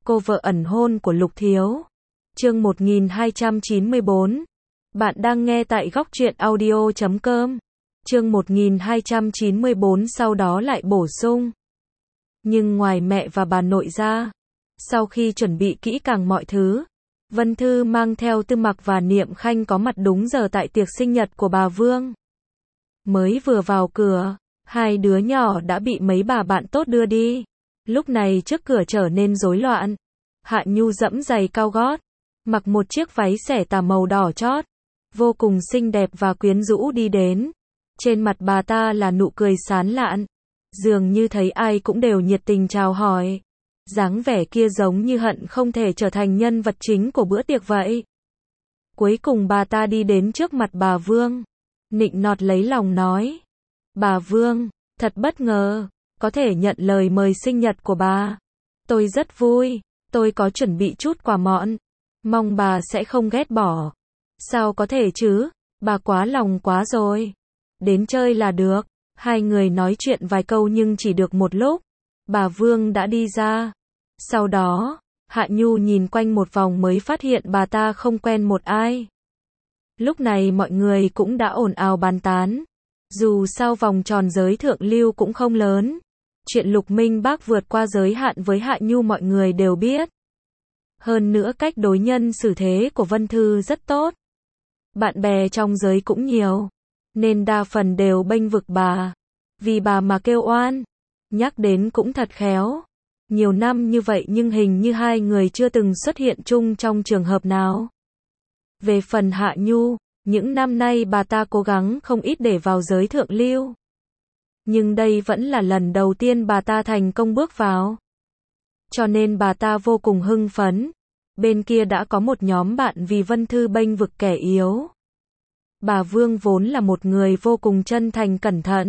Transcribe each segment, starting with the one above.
cô vợ ẩn hôn của Lục Thiếu. Chương 1294. Bạn đang nghe tại góc truyện audio.com. Chương 1294 sau đó lại bổ sung. Nhưng ngoài mẹ và bà nội ra, sau khi chuẩn bị kỹ càng mọi thứ, Vân Thư mang theo Tư Mặc và Niệm Khanh có mặt đúng giờ tại tiệc sinh nhật của bà Vương. Mới vừa vào cửa, hai đứa nhỏ đã bị mấy bà bạn tốt đưa đi. Lúc này trước cửa trở nên rối loạn. Hạ Nhu dẫm giày cao gót, mặc một chiếc váy xẻ tà màu đỏ chót, vô cùng xinh đẹp và quyến rũ đi đến. Trên mặt bà ta là nụ cười sán lạn, dường như thấy ai cũng đều nhiệt tình chào hỏi. Dáng vẻ kia giống như hận không thể trở thành nhân vật chính của bữa tiệc vậy. Cuối cùng bà ta đi đến trước mặt bà Vương, nịnh nọt lấy lòng nói: "Bà Vương, thật bất ngờ, có thể nhận lời mời sinh nhật của bà. Tôi rất vui, tôi có chuẩn bị chút quà mọn, mong bà sẽ không ghét bỏ." "Sao có thể chứ, bà quá lòng quá rồi. Đến chơi là được." Hai người nói chuyện vài câu nhưng chỉ được một lúc, bà Vương đã đi ra. Sau đó, Hạ Nhu nhìn quanh một vòng mới phát hiện bà ta không quen một ai. Lúc này mọi người cũng đã ồn ào bàn tán. Dù sao vòng tròn giới thượng lưu cũng không lớn. Chuyện Lục Minh Bác vượt qua giới hạn với Hạ Nhu mọi người đều biết. Hơn nữa cách đối nhân xử thế của Vân Thư rất tốt. Bạn bè trong giới cũng nhiều, nên đa phần đều bênh vực bà. Vì bà mà kêu oan. Nhắc đến cũng thật khéo. Nhiều năm như vậy nhưng hình như hai người chưa từng xuất hiện chung trong trường hợp nào. Về phần Hạ Nhu, những năm nay bà ta cố gắng không ít để vào giới thượng lưu. Nhưng đây vẫn là lần đầu tiên bà ta thành công bước vào. Cho nên bà ta vô cùng hưng phấn. Bên kia đã có một nhóm bạn vì Vân Thư bênh vực kẻ yếu. Bà Vương vốn là một người vô cùng chân thành cẩn thận.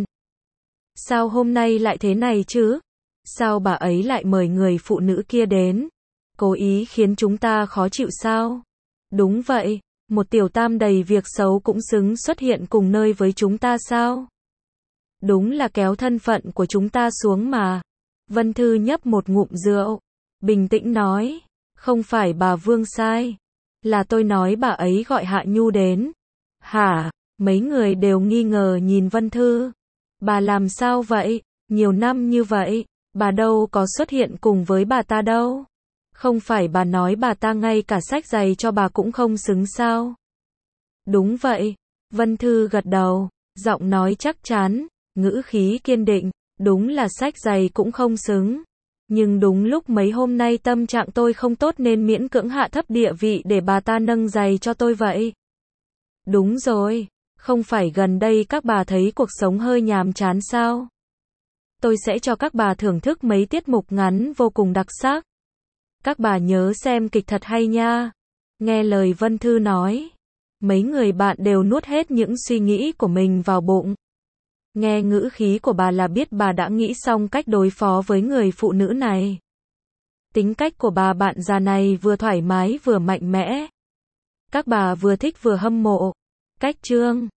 Sao hôm nay lại thế này chứ? Sao bà ấy lại mời người phụ nữ kia đến? Cố ý khiến chúng ta khó chịu sao? Đúng vậy, một tiểu tam đầy việc xấu cũng xứng xuất hiện cùng nơi với chúng ta sao? Đúng là kéo thân phận của chúng ta xuống mà. Vân Thư nhấp một ngụm rượu, bình tĩnh nói, không phải bà Vương sai, là tôi nói bà ấy gọi Hạ Nhu đến. Hả? Mấy người đều nghi ngờ nhìn Vân Thư. Bà làm sao vậy? Nhiều năm như vậy, bà đâu có xuất hiện cùng với bà ta đâu. Không phải bà nói bà ta ngay cả xách giày cho bà cũng không xứng sao? Đúng vậy. Vân Thư gật đầu, giọng nói chắc chắn, ngữ khí kiên định, đúng là xách giày cũng không xứng. Nhưng đúng lúc mấy hôm nay tâm trạng tôi không tốt nên miễn cưỡng hạ thấp địa vị để bà ta nâng giày cho tôi vậy. Đúng rồi, không phải gần đây các bà thấy cuộc sống hơi nhàm chán sao? Tôi sẽ cho các bà thưởng thức mấy tiết mục ngắn vô cùng đặc sắc. Các bà nhớ xem kịch thật hay nha. Nghe lời Vân Thư nói, mấy người bạn đều nuốt hết những suy nghĩ của mình vào bụng. Nghe ngữ khí của bà là biết bà đã nghĩ xong cách đối phó với người phụ nữ này. Tính cách của bà bạn già này vừa thoải mái vừa mạnh mẽ. Các bà vừa thích vừa hâm mộ. Cách trương,